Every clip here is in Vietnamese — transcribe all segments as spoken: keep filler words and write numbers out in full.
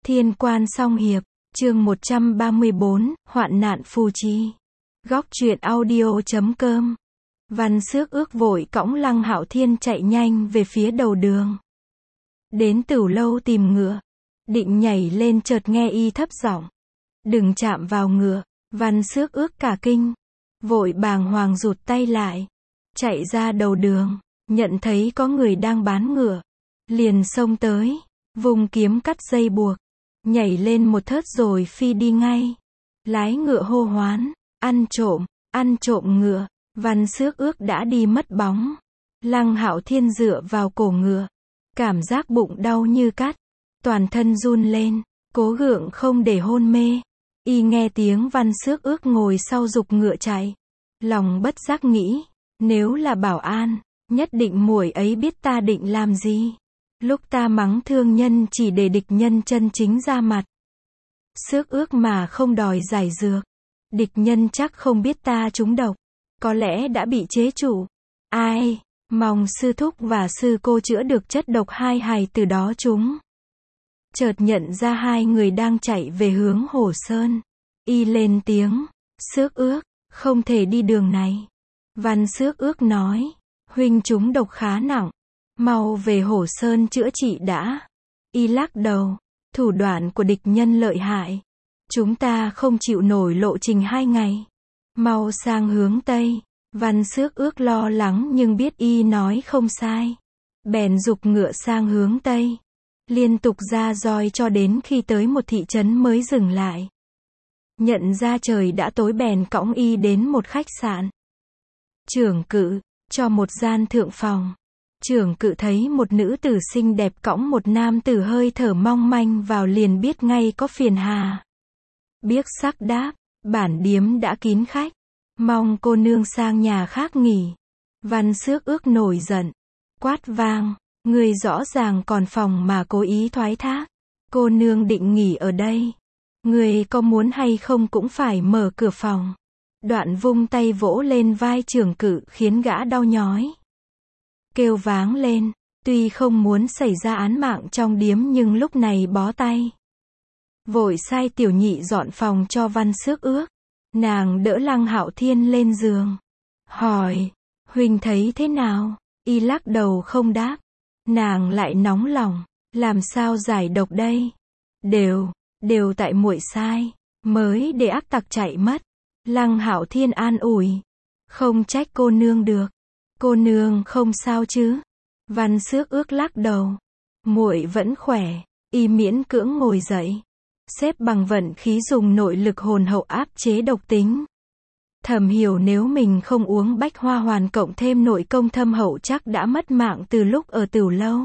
Thiên Quan Song Hiệp, chương một trăm ba mươi bốn, Hoạn nạn phù chi. Góc truyện audio chấm com. Văn Xước Ước vội cõng Lăng Hạo Thiên chạy nhanh về phía đầu đường. Đến Tửu Lâu tìm ngựa, định nhảy lên chợt nghe y thấp giọng: "Đừng chạm vào ngựa." Văn Xước Ước cả kinh, vội bàng hoàng rụt tay lại, chạy ra đầu đường, nhận thấy có người đang bán ngựa, liền xông tới, vùng kiếm cắt dây buộc, nhảy lên một thớt rồi phi đi ngay. Lái ngựa hô hoán: "Ăn trộm, ăn trộm ngựa." Văn Xước Ước đã đi mất bóng. Lăng Hạo Thiên dựa vào cổ ngựa, cảm giác bụng đau như cắt, toàn thân run lên, cố gượng không để hôn mê. Y nghe tiếng Văn Xước Ước ngồi sau giục ngựa chạy, lòng bất giác nghĩ, nếu là Bảo An, nhất định muội ấy biết ta định làm gì. Lúc ta mắng thương nhân chỉ để địch nhân chân chính ra mặt. Xước Ước mà không đòi giải dược, địch nhân chắc không biết ta trúng độc, có lẽ đã bị chế trụ. Ai, mong sư thúc và sư cô chữa được chất độc hai hài từ đó chúng. Chợt nhận ra hai người đang chạy về hướng Hồ Sơn. Y lên tiếng: "Xước Ước, không thể đi đường này." Văn Xước Ước nói: "Huynh trúng độc khá nặng, mau về Hồ Sơn chữa trị đã." Y lắc đầu: "Thủ đoạn của địch nhân lợi hại, chúng ta không chịu nổi lộ trình hai ngày. Mau sang hướng Tây." Văn Xước Ước lo lắng nhưng biết y nói không sai, bèn giục ngựa sang hướng Tây, liên tục ra roi cho đến khi tới một thị trấn mới dừng lại. Nhận ra trời đã tối bèn cõng y đến một khách sạn. Trưởng cự cho một gian thượng phòng. Trưởng cự thấy một nữ tử xinh đẹp cõng một nam tử hơi thở mong manh vào liền biết ngay có phiền hà. Biếc sắc đáp: "Bản điếm đã kín khách, mong cô nương sang nhà khác nghỉ." Văn Xước Ước nổi giận, quát vang: "Ngươi rõ ràng còn phòng mà cố ý thoái thác. Cô nương định nghỉ ở đây, ngươi có muốn hay không cũng phải mở cửa phòng." Đoạn vung tay vỗ lên vai trưởng cự khiến gã đau nhói, kêu váng lên, tuy không muốn xảy ra án mạng trong điếm nhưng lúc này bó tay. Vội sai tiểu nhị dọn phòng cho Văn Xước Ước. Nàng đỡ Lăng Hạo Thiên lên giường, hỏi: "Huynh thấy thế nào?" Y lắc đầu không đáp. Nàng lại nóng lòng: "Làm sao giải độc đây?" Đều, đều tại muội sai, mới để ác tặc chạy mất." Lăng Hạo Thiên an ủi: "Không trách cô nương được. Cô nương không sao chứ?" Văn Xước Ước lắc đầu: "Muội vẫn khỏe." Y miễn cưỡng ngồi dậy, xếp bằng vận khí dùng nội lực hồn hậu áp chế độc tính. Thầm hiểu nếu mình không uống bách hoa hoàn cộng thêm nội công thâm hậu chắc đã mất mạng từ lúc ở Tửu Lâu.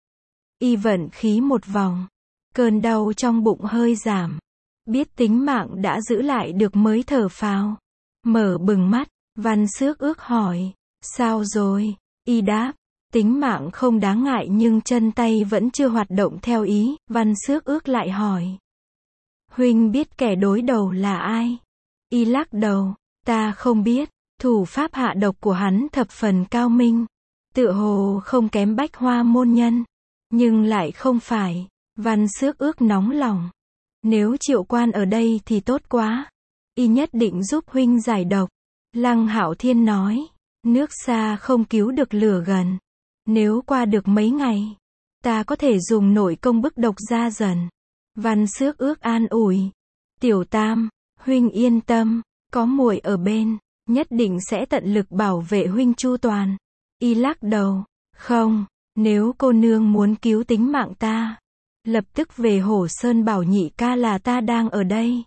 Y vận khí một vòng, cơn đau trong bụng hơi giảm, biết tính mạng đã giữ lại được mới thở phào. Mở bừng mắt, Văn Xước Ước hỏi: "Sao rồi?" Y đáp: "Tính mạng không đáng ngại nhưng chân tay vẫn chưa hoạt động theo ý." Văn Xước Ước lại hỏi: "Huynh biết kẻ đối đầu là ai?" Y lắc đầu: "Ta không biết. Thủ pháp hạ độc của hắn thập phần cao minh, tựa hồ không kém bách hoa môn nhân, nhưng lại không phải." Văn Xước Ước nóng lòng: "Nếu Triệu Quan ở đây thì tốt quá, y nhất định giúp huynh giải độc." Lăng Hạo Thiên nói: "Nước xa không cứu được lửa gần. Nếu qua được mấy ngày, ta có thể dùng nội công bức độc ra dần." Văn Xước Ước an ủi: "Tiểu Tam, huynh yên tâm, có muội ở bên, nhất định sẽ tận lực bảo vệ huynh chu toàn." Y lắc đầu: "Không, nếu cô nương muốn cứu tính mạng ta, lập tức về Hồ Sơn bảo nhị ca là ta đang ở đây."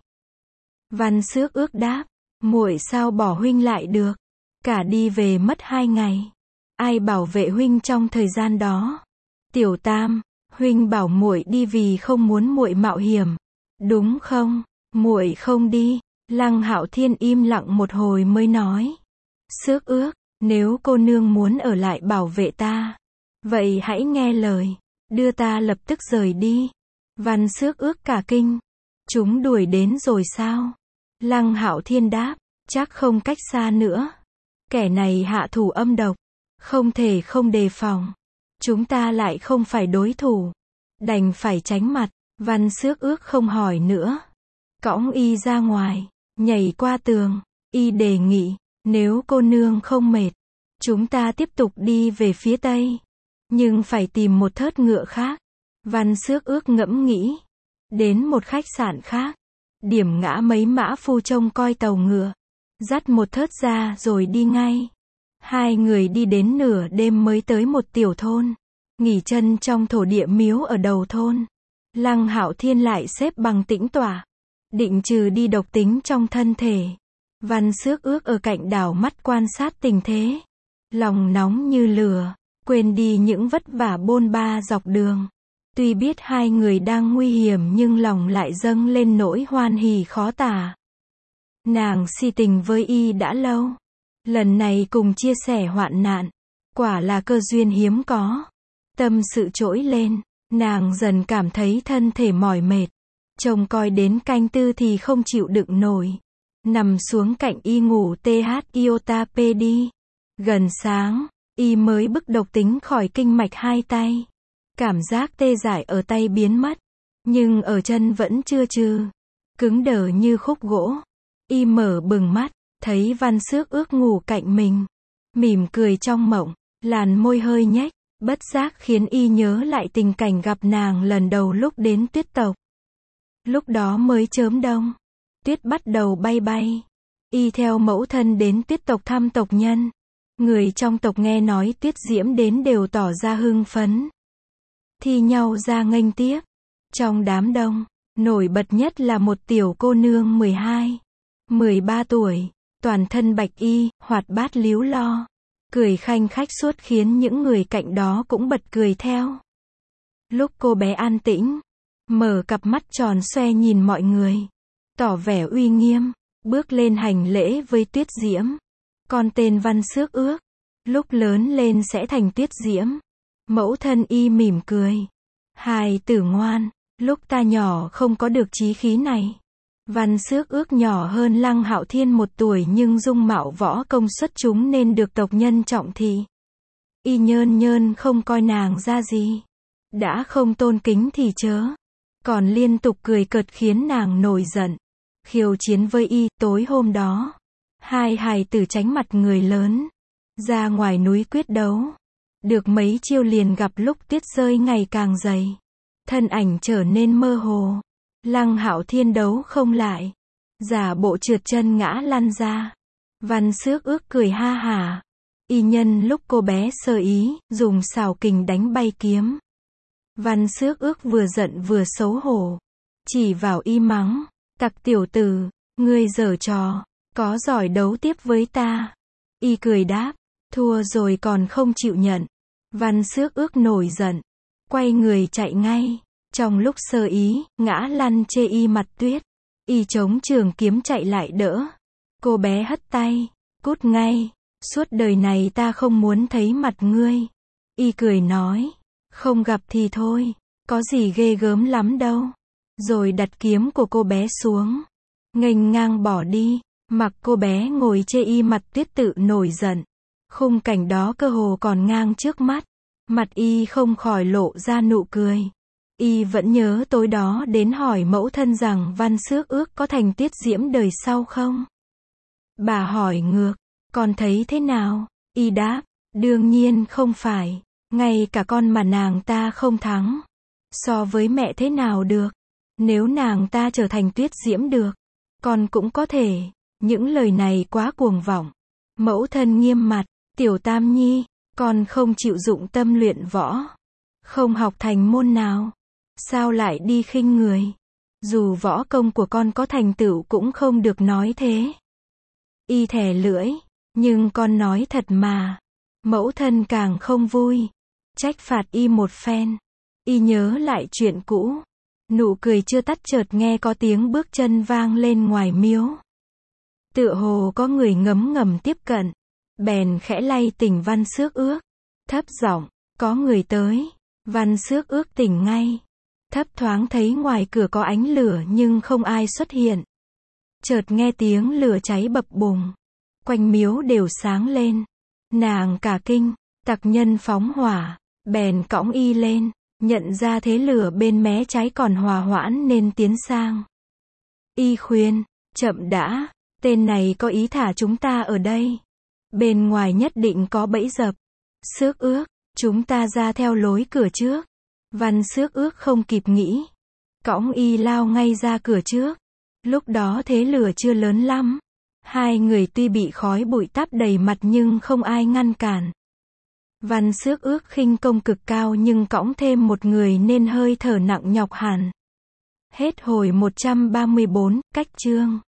Văn Xước Ước đáp: "Muội sao bỏ huynh lại được? Cả đi về mất hai ngày, ai bảo vệ huynh trong thời gian đó?" "Tiểu Tam, huynh bảo muội đi vì không muốn muội mạo hiểm, đúng không?" "Muội không đi." Lăng Hạo Thiên im lặng một hồi mới nói: "Xước Ước, nếu cô nương muốn ở lại bảo vệ ta, vậy hãy nghe lời, đưa ta lập tức rời đi." Văn Xước Ước cả kinh: "Chúng đuổi đến rồi sao?" Lăng Hạo Thiên đáp: "Chắc không cách xa nữa. Kẻ này hạ thủ âm độc, không thể không đề phòng. Chúng ta lại không phải đối thủ, đành phải tránh mặt." Văn Xước Ước không hỏi nữa. Cõng y ra ngoài, nhảy qua tường. Y đề nghị, nếu cô nương không mệt, chúng ta tiếp tục đi về phía tây. Nhưng phải tìm một thớt ngựa khác. Văn Xước Ước ngẫm nghĩ. Đến một khách sạn khác. Điểm ngã mấy mã phu trông coi tàu ngựa. Dắt một thớt ra rồi đi ngay. Hai người đi đến nửa đêm mới tới một tiểu thôn. Nghỉ chân trong thổ địa miếu ở đầu thôn. Lăng Hạo Thiên lại xếp bằng tĩnh tọa. Định trừ đi độc tính trong thân thể. Văn Xước Ước ở cạnh đảo mắt quan sát tình thế. Lòng nóng như lửa. Quên đi những vất vả bôn ba dọc đường. Tuy biết hai người đang nguy hiểm nhưng lòng lại dâng lên nỗi hoan hỉ khó tả. Nàng si tình với y đã lâu. Lần này cùng chia sẻ hoạn nạn. Quả là cơ duyên hiếm có. Tâm sự trỗi lên. Nàng dần cảm thấy thân thể mỏi mệt. Trông coi đến canh tư thì không chịu đựng nổi. Nằm xuống cạnh y ngủ th iota p đi. Gần sáng, y mới bức độc tính khỏi kinh mạch hai tay. Cảm giác tê dại ở tay biến mất. Nhưng ở chân vẫn chưa trừ. Cứng đờ như khúc gỗ. Y mở bừng mắt, thấy Văn Xước Ước ngủ cạnh mình. Mỉm cười trong mộng, làn môi hơi nhếch, bất giác khiến y nhớ lại tình cảnh gặp nàng lần đầu lúc đến tuyết tộc. Lúc đó mới chớm đông. Tuyết bắt đầu bay bay. Y theo mẫu thân đến tuyết tộc thăm tộc nhân. Người trong tộc nghe nói Tuyết Diễm đến đều tỏ ra hưng phấn. Thi nhau ra nghênh tiếp. Trong đám đông, nổi bật nhất là một tiểu cô nương mười hai, mười ba tuổi, toàn thân bạch y, hoạt bát líu lo. Cười khanh khách suốt khiến những người cạnh đó cũng bật cười theo. Lúc cô bé an tĩnh, mở cặp mắt tròn xoe nhìn mọi người, tỏ vẻ uy nghiêm, bước lên hành lễ với Tuyết Diễm. Con tên Văn Xước Ước, lúc lớn lên sẽ thành Tuyết Diễm. Mẫu thân y mỉm cười. Hài tử ngoan, lúc ta nhỏ không có được chí khí này. Văn Xước Ước nhỏ hơn Lăng Hạo Thiên một tuổi nhưng dung mạo võ công xuất chúng nên được tộc nhân trọng thị. Y nhơn nhơn không coi nàng ra gì. Đã không tôn kính thì chớ. Còn liên tục cười cợt khiến nàng nổi giận. Khiêu chiến với y. Tối hôm đó, hai hài tử tránh mặt người lớn, ra ngoài núi quyết đấu. Được mấy chiêu liền gặp lúc tuyết rơi ngày càng dày. Thân ảnh trở nên mơ hồ. Lăng Hạo Thiên đấu không lại. Giả bộ trượt chân ngã lăn ra. Văn Xước Ước cười ha hả. Y nhân lúc cô bé sơ ý, dùng xảo kình đánh bay kiếm. Văn Xước Ước vừa giận vừa xấu hổ. Chỉ vào y mắng. Tặc tiểu tử, ngươi giở trò, có giỏi đấu tiếp với ta. Y cười đáp. Thua rồi còn không chịu nhận. Văn Xước Ước nổi giận. Quay người chạy ngay. Trong lúc sơ ý, ngã lăn chê y mặt tuyết. Y chống trường kiếm chạy lại đỡ. Cô bé hất tay. Cút ngay. Suốt đời này ta không muốn thấy mặt ngươi. Y cười nói. Không gặp thì thôi. Có gì ghê gớm lắm đâu. Rồi đặt kiếm của cô bé xuống. Nghênh ngang bỏ đi. Mặc cô bé ngồi chê y mặt tuyết tự nổi giận. Khung cảnh đó cơ hồ còn ngang trước mắt. Mặt y không khỏi lộ ra nụ cười. Y vẫn nhớ tối đó đến hỏi mẫu thân rằng Văn Xước Ước có thành Tuyết Diễm đời sau không? Bà hỏi ngược, con thấy thế nào? Y đáp, đương nhiên không phải. Ngay cả con mà nàng ta không thắng. So với mẹ thế nào được? Nếu nàng ta trở thành Tuyết Diễm được, con cũng có thể. Những lời này quá cuồng vọng. Mẫu thân nghiêm mặt, tiểu Tam Nhi, con không chịu dụng tâm luyện võ. Không học thành môn nào. Sao lại đi khinh người? Dù võ công của con có thành tựu cũng không được nói thế. Y thè lưỡi, nhưng con nói thật mà. Mẫu thân càng không vui. Trách phạt y một phen. Y nhớ lại chuyện cũ. Nụ cười chưa tắt chợt nghe có tiếng bước chân vang lên ngoài miếu. Tựa hồ có người ngấm ngầm tiếp cận. Bèn khẽ lay tỉnh Văn Xước Ước. Thấp giọng, có người tới. Văn Xước Ước tỉnh ngay. Thấp thoáng thấy ngoài cửa có ánh lửa nhưng không ai xuất hiện. Chợt nghe tiếng lửa cháy bập bùng. Quanh miếu đều sáng lên. Nàng cả kinh, tặc nhân phóng hỏa, bèn cõng y lên. Nhận ra thế lửa bên mé trái còn hòa hoãn nên tiến sang. Y khuyên, chậm đã, tên này có ý thả chúng ta ở đây. Bên ngoài nhất định có bẫy dập. Xước ước, chúng ta ra theo lối cửa trước. Văn xước ước không kịp nghĩ. Cõng Y lao ngay ra cửa trước. Lúc đó thế lửa chưa lớn lắm. Hai người tuy bị khói bụi táp đầy mặt nhưng không ai ngăn cản. Văn xước ước khinh công cực cao nhưng cõng thêm một người nên hơi thở nặng nhọc hẳn. Hết hồi một trăm ba mươi bốn, cách chương.